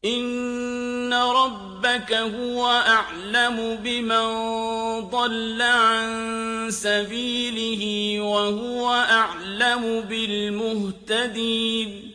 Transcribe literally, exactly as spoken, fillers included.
إِنَّ رَبَّكَ هُوَ أَعْلَمُ بِمَن ضَلَّ عَن سَبِيلِهِ وَهُوَ أَعْلَمُ بِالْمُهْتَدِينَ